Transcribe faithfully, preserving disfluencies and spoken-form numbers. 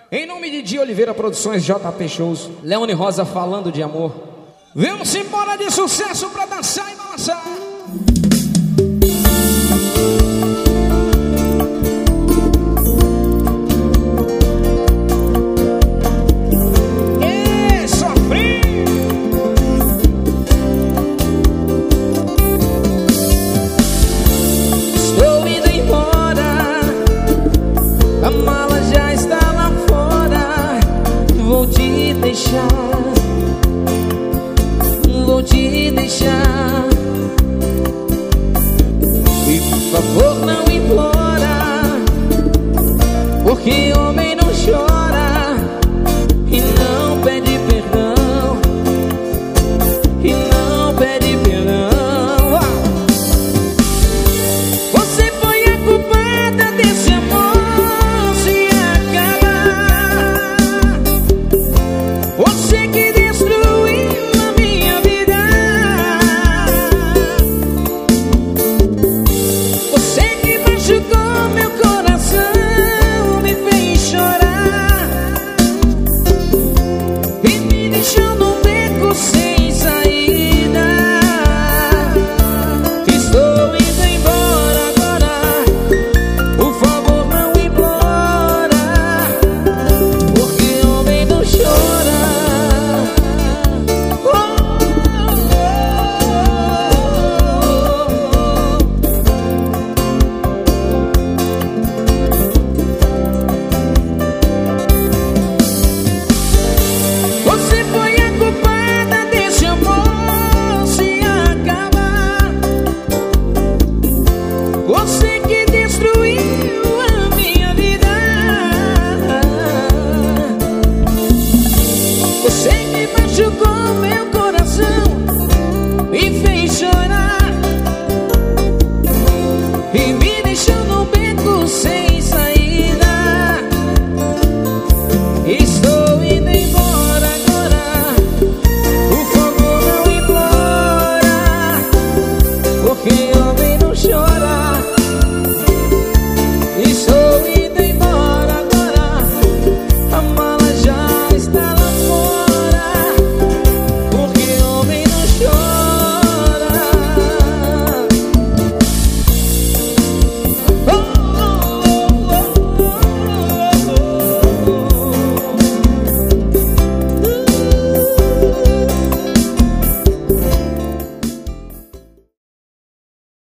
Em nome de Di Oliveira Produções, J P Shows, Leone Rosa falando de amor. Vamos embora de sucesso pra dançar e balançar. E sofri. Estou indo embora, a mala já está lá fora. Vou te deixar